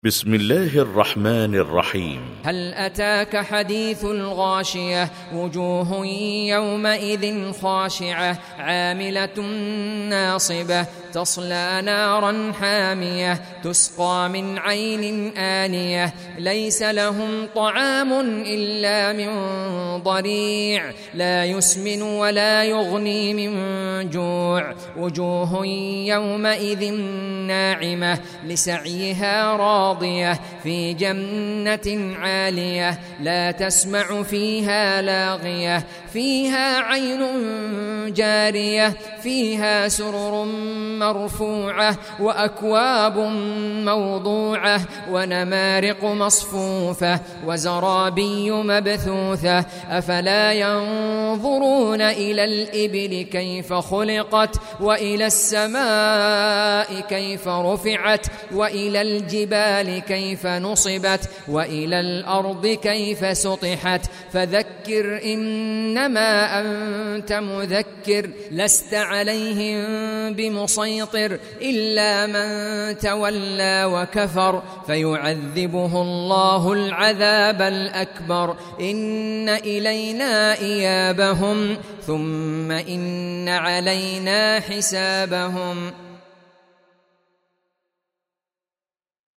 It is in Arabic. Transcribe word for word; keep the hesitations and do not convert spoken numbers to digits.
بسم الله الرحمن الرحيم. هل أتاك حديث الغاشية وجوه يومئذ خاشعة عاملة ناصبة تصلى نارا حامية تسقى من عين آنية ليس لهم طعام إلا من ضريع لا يسمن ولا يغني من جوع وجوه يومئذ ناعمة لسعيها راضية في جنة عالية لا تسمع فيها لاغية فيها عين جارية فيها سرر مرفوعة وأكواب موضوعة ونمارق مصفوفة وزرابي مبثوثة أفلا ينظرون إلى الإبل كيف خلقت وإلى السماء كيف رفعت وإلى الجبال كيف نصبت وإلى الأرض كيف سطحت فذكر إنما أنت مذكر لست عليهم بمسيطر إلا من تولى وكفر فيعذبه الله العذاب الأكبر إن إلينا إيابهم ثم إن علينا حسابهم.